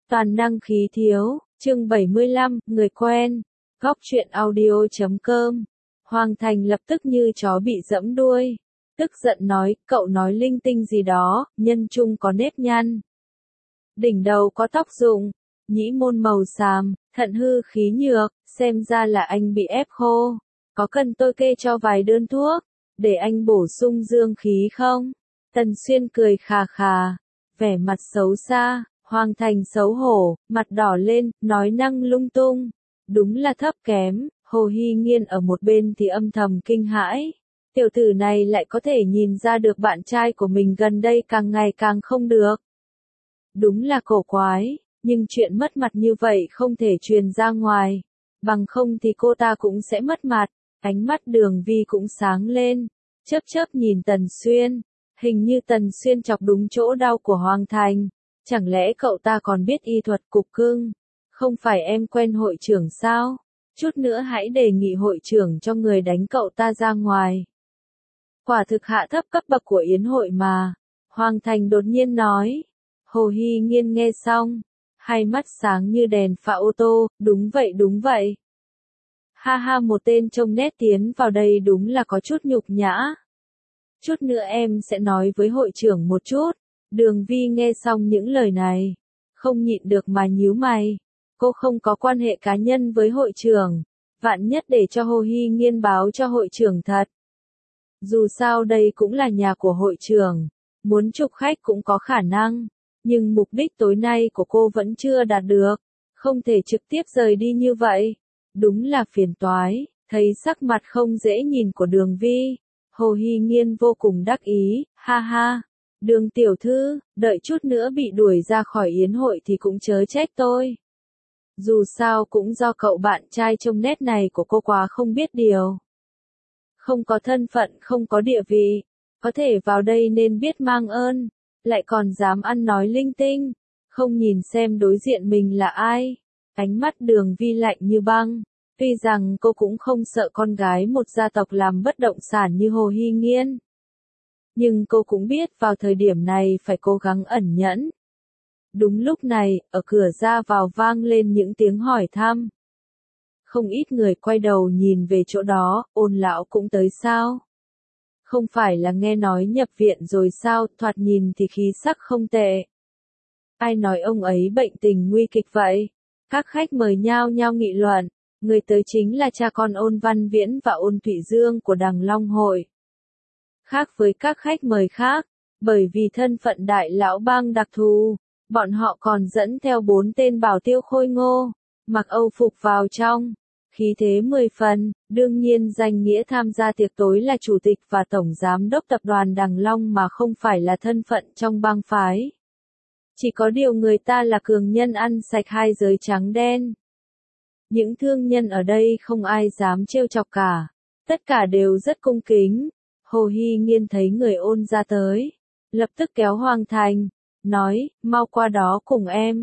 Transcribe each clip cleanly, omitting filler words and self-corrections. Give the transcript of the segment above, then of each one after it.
Toàn năng khí thiếu, chương 75, người quen, góc truyện audio.com. Hoàng Thành lập tức như chó bị giẫm đuôi, tức giận nói, cậu nói linh tinh gì đó, nhân trung có nếp nhăn. Đỉnh đầu có tóc rụng, nhĩ môn màu xám, thận hư khí nhược, xem ra là anh bị ép khô. Có cần tôi kê cho vài đơn thuốc, để anh bổ sung dương khí không? Tần Xuyên cười khà khà, vẻ mặt xấu xa. Hoàng Thành xấu hổ, mặt đỏ lên, nói năng lung tung. Đúng là thấp kém, Hồ Hy Nghiên ở một bên thì âm thầm kinh hãi. Tiểu tử này lại có thể nhìn ra được bạn trai của mình gần đây càng ngày càng không được. Đúng là cổ quái, nhưng chuyện mất mặt như vậy không thể truyền ra ngoài. Bằng không thì cô ta cũng sẽ mất mặt. Ánh mắt Đường Vi cũng sáng lên, chớp chớp nhìn Tần Xuyên. Hình như Tần Xuyên chọc đúng chỗ đau của Hoàng Thành. Chẳng lẽ cậu ta còn biết y thuật cục cưng? Không phải em quen hội trưởng sao? Chút nữa hãy đề nghị hội trưởng cho người đánh cậu ta ra ngoài. Quả thực hạ thấp cấp bậc của yến hội mà. Hoàng Thành đột nhiên nói. Hồ Hy Nghiên nghe xong, hai mắt sáng như đèn pha ô tô, đúng vậy. Ha ha, một tên trông nét tiến vào đây đúng là có chút nhục nhã. Chút nữa em sẽ nói với hội trưởng một chút. Đường Vi nghe xong những lời này, không nhịn được mà nhíu mày. Cô không có quan hệ cá nhân với hội trưởng, vạn nhất để cho Hồ Hy Nghiên báo cho hội trưởng thật. Dù sao đây cũng là nhà của hội trưởng, muốn chụp khách cũng có khả năng, nhưng mục đích tối nay của cô vẫn chưa đạt được, không thể trực tiếp rời đi như vậy. Đúng là phiền toái, thấy sắc mặt không dễ nhìn của Đường Vi, Hồ Hy Nghiên vô cùng đắc ý, ha ha. Đường tiểu thư, đợi chút nữa bị đuổi ra khỏi yến hội thì cũng chớ trách tôi. Dù sao cũng do cậu bạn trai trông nét này của cô quá không biết điều. Không có thân phận, không có địa vị, có thể vào đây nên biết mang ơn, lại còn dám ăn nói linh tinh, không nhìn xem đối diện mình là ai. Ánh mắt Đường Vi lạnh như băng, tuy rằng cô cũng không sợ con gái một gia tộc làm bất động sản như Hồ Hy Nghiên. Nhưng cô cũng biết vào thời điểm này phải cố gắng ẩn nhẫn. Đúng lúc này, ở cửa ra vào vang lên những tiếng hỏi thăm. Không ít người quay đầu nhìn về chỗ đó, Ôn lão cũng tới sao? Không phải là nghe nói nhập viện rồi sao, thoạt nhìn thì khí sắc không tệ. Ai nói ông ấy bệnh tình nguy kịch vậy? Các khách mời nhao nhao nghị luận, người tới chính là cha con Ôn Văn Viễn và Ôn Thụy Dương của Đằng Long Hội. Khác với các khách mời khác, bởi vì thân phận đại lão bang đặc thù, bọn họ còn dẫn theo 4 tên bảo tiêu khôi ngô, mặc Âu phục vào trong, khí thế 10 phần, đương nhiên danh nghĩa tham gia tiệc tối là chủ tịch và tổng giám đốc tập đoàn Đằng Long mà không phải là thân phận trong bang phái. Chỉ có điều người ta là cường nhân ăn sạch hai giới trắng đen. Những thương nhân ở đây không ai dám trêu chọc cả, tất cả đều rất cung kính. Hồ Hy Nghiên thấy người Ôn ra tới, lập tức kéo Hoàng Thành, nói, mau qua đó cùng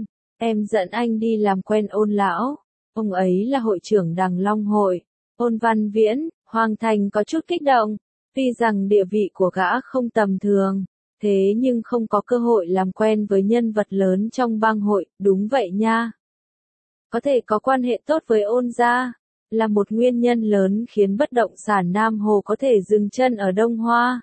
em dẫn anh đi làm quen Ôn lão, ông ấy là hội trưởng Đằng Long Hội. Ôn Văn Viễn, Hoàng Thành có chút kích động, tuy rằng địa vị của gã không tầm thường, thế nhưng không có cơ hội làm quen với nhân vật lớn trong bang hội, đúng vậy nha. Có thể có quan hệ tốt với Ôn gia, là một nguyên nhân lớn khiến bất động sản Nam Hồ có thể dừng chân ở Đông Hoa.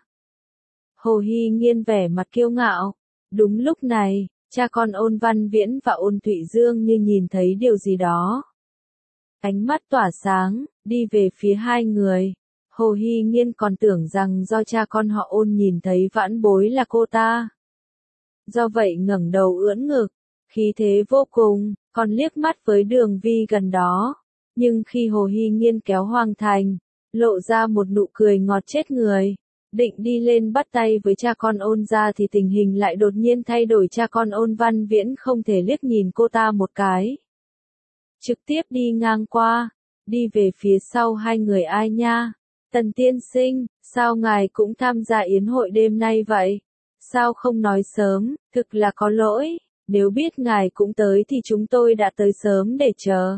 Hồ Hy Nghiên vẻ mặt kiêu ngạo. Đúng lúc này, cha con Ôn Văn Viễn và Ôn Thụy Dương như nhìn thấy điều gì đó. Ánh mắt tỏa sáng, đi về phía hai người. Hồ Hy Nghiên còn tưởng rằng do cha con họ Ôn nhìn thấy vãn bối là cô ta. Do vậy ngẩng đầu ưỡn ngực, khí thế vô cùng, còn liếc mắt với Đường Vi gần đó. Nhưng khi Hồ Hy Nghiên kéo Hoàng Thành, lộ ra một nụ cười ngọt chết người, định đi lên bắt tay với cha con Ôn ra thì tình hình lại đột nhiên thay đổi. Cha con Ôn Văn Viễn không thể liếc nhìn cô ta một cái. Trực tiếp đi ngang qua, đi về phía sau hai người. Ai nha? Tần tiên sinh, sao ngài cũng tham gia yến hội đêm nay vậy? Sao không nói sớm, thực là có lỗi, nếu biết ngài cũng tới thì chúng tôi đã tới sớm để chờ.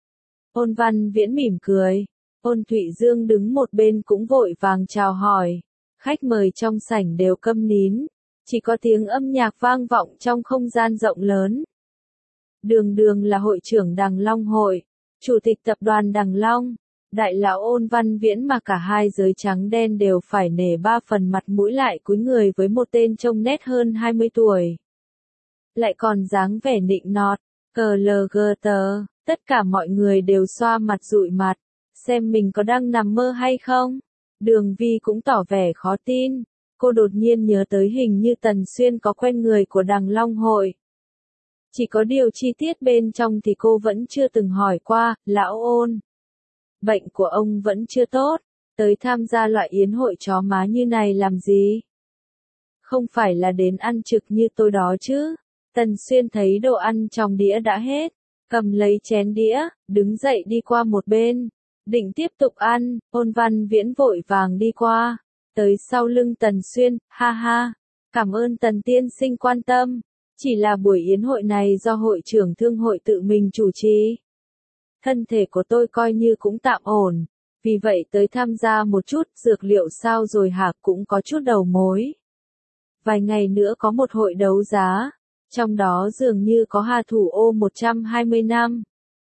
Ôn Văn Viễn mỉm cười, Ôn Thụy Dương đứng một bên cũng vội vàng chào hỏi. Khách mời trong sảnh đều câm nín, chỉ có tiếng âm nhạc vang vọng trong không gian rộng lớn. Đường Đường là hội trưởng Đằng Long hội, chủ tịch tập đoàn Đằng Long, đại lão Ôn Văn Viễn mà cả hai giới trắng đen đều phải nể ba phần mặt mũi lại cúi người với một tên trông nét hơn 20 tuổi. Lại còn dáng vẻ nịnh nọt, cờ lờ gờ tờ, tất cả mọi người đều xoa mặt dụi mặt, xem mình có đang nằm mơ hay không. Đường Vi cũng tỏ vẻ khó tin, cô đột nhiên nhớ tới hình như Tần Xuyên có quen người của Đằng Long hội. Chỉ có điều chi tiết bên trong thì cô vẫn chưa từng hỏi qua, lão Ôn. Bệnh của ông vẫn chưa tốt, tới tham gia loại yến hội chó má như này làm gì? Không phải là đến ăn trực như tôi đó chứ? Tần Xuyên thấy đồ ăn trong đĩa đã hết, cầm lấy chén đĩa, đứng dậy đi qua một bên, định tiếp tục ăn. Ôn Văn Viễn vội vàng đi qua, tới sau lưng Tần Xuyên, ha ha, cảm ơn Tần tiên sinh quan tâm, chỉ là buổi yến hội này do hội trưởng thương hội tự mình chủ trì. Thân thể của tôi coi như cũng tạm ổn, vì vậy tới tham gia một chút. Dược liệu sao rồi hả? Cũng có chút đầu mối. Vài ngày nữa có một hội đấu giá, trong đó dường như có Hà Thủ Ô 120 năm.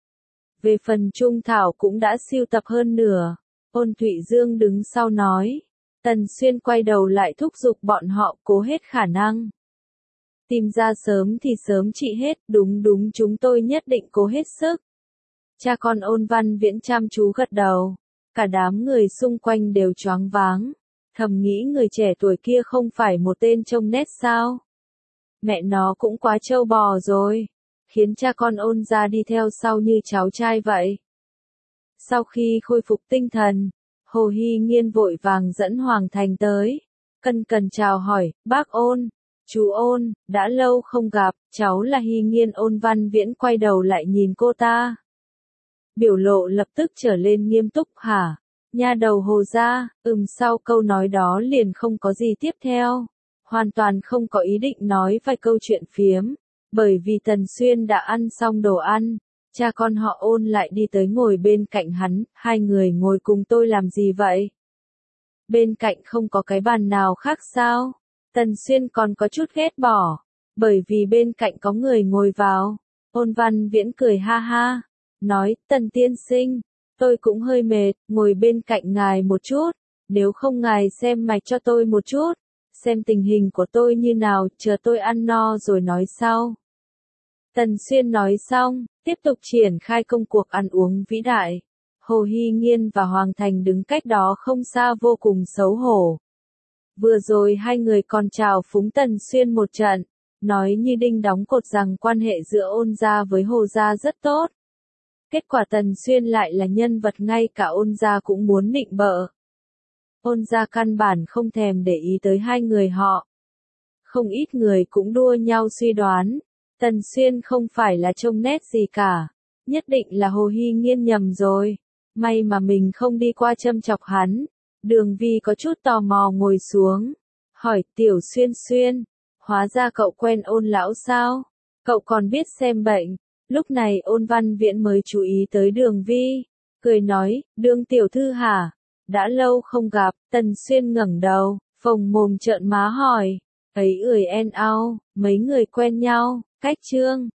Về phần Trung Thảo cũng đã sưu tập hơn nửa. Ôn Thụy Dương đứng sau nói. Tần Xuyên quay đầu lại thúc giục bọn họ cố hết khả năng. Tìm ra sớm thì sớm trị hết, đúng đúng, chúng tôi nhất định cố hết sức. Cha con Ôn Văn Viễn chăm chú gật đầu, cả đám người xung quanh đều choáng váng, thầm nghĩ người trẻ tuổi kia không phải một tên trông nét sao? Mẹ nó cũng quá trâu bò rồi, khiến cha con Ôn gia đi theo sau như cháu trai vậy. Sau khi khôi phục tinh thần, Hồ Hy Nghiên vội vàng dẫn Hoàng Thành tới, cân cần chào hỏi, bác Ôn, chú Ôn, đã lâu không gặp, cháu là Hy Nghiên. Ôn Văn Viễn quay đầu lại nhìn cô ta. Biểu lộ lập tức trở lên nghiêm túc, hả? Nha đầu Hồ gia, sau câu nói đó liền không có gì tiếp theo. Hoàn toàn không có ý định nói vài câu chuyện phiếm, bởi vì Tần Xuyên đã ăn xong đồ ăn, cha con họ Ôn lại đi tới ngồi bên cạnh hắn. Hai người ngồi cùng tôi làm gì vậy? Bên cạnh không có cái bàn nào khác sao? Tần Xuyên còn có chút ghét bỏ, bởi vì bên cạnh có người ngồi vào. Ôn Văn Viễn cười ha ha, nói, Tần tiên sinh, tôi cũng hơi mệt, ngồi bên cạnh ngài một chút, nếu không ngài xem mạch cho tôi một chút, xem tình hình của tôi như nào, chờ tôi ăn no rồi nói sau. Tần Xuyên nói xong, tiếp tục triển khai công cuộc ăn uống vĩ đại. Hồ Hy Nghiên và Hoàng Thành đứng cách đó không xa vô cùng xấu hổ. Vừa rồi hai người còn chào phúng Tần Xuyên một trận, nói như đinh đóng cột rằng quan hệ giữa Ôn gia với Hồ gia rất tốt. Kết quả Tần Xuyên lại là nhân vật ngay cả Ôn gia cũng muốn nịnh bợ. Ôn gia căn bản không thèm để ý tới hai người họ. Không ít người cũng đua nhau suy đoán, Tần Xuyên không phải là trông nét gì cả, nhất định là Hồ Hy Nghiên nhầm rồi. May mà mình không đi qua châm chọc hắn. Đường Vi có chút tò mò ngồi xuống, hỏi, Tiểu Xuyên Xuyên, hóa ra cậu quen Ôn lão sao? Cậu còn biết xem bệnh. Lúc này Ôn Văn Viễn mới chú ý tới Đường Vi, cười nói, Đường tiểu thư hả? Đã lâu không gặp. Tần Xuyên ngẩng đầu, phồng mồm trợn má hỏi, ấy ười en ao, mấy người quen nhau, cách chương.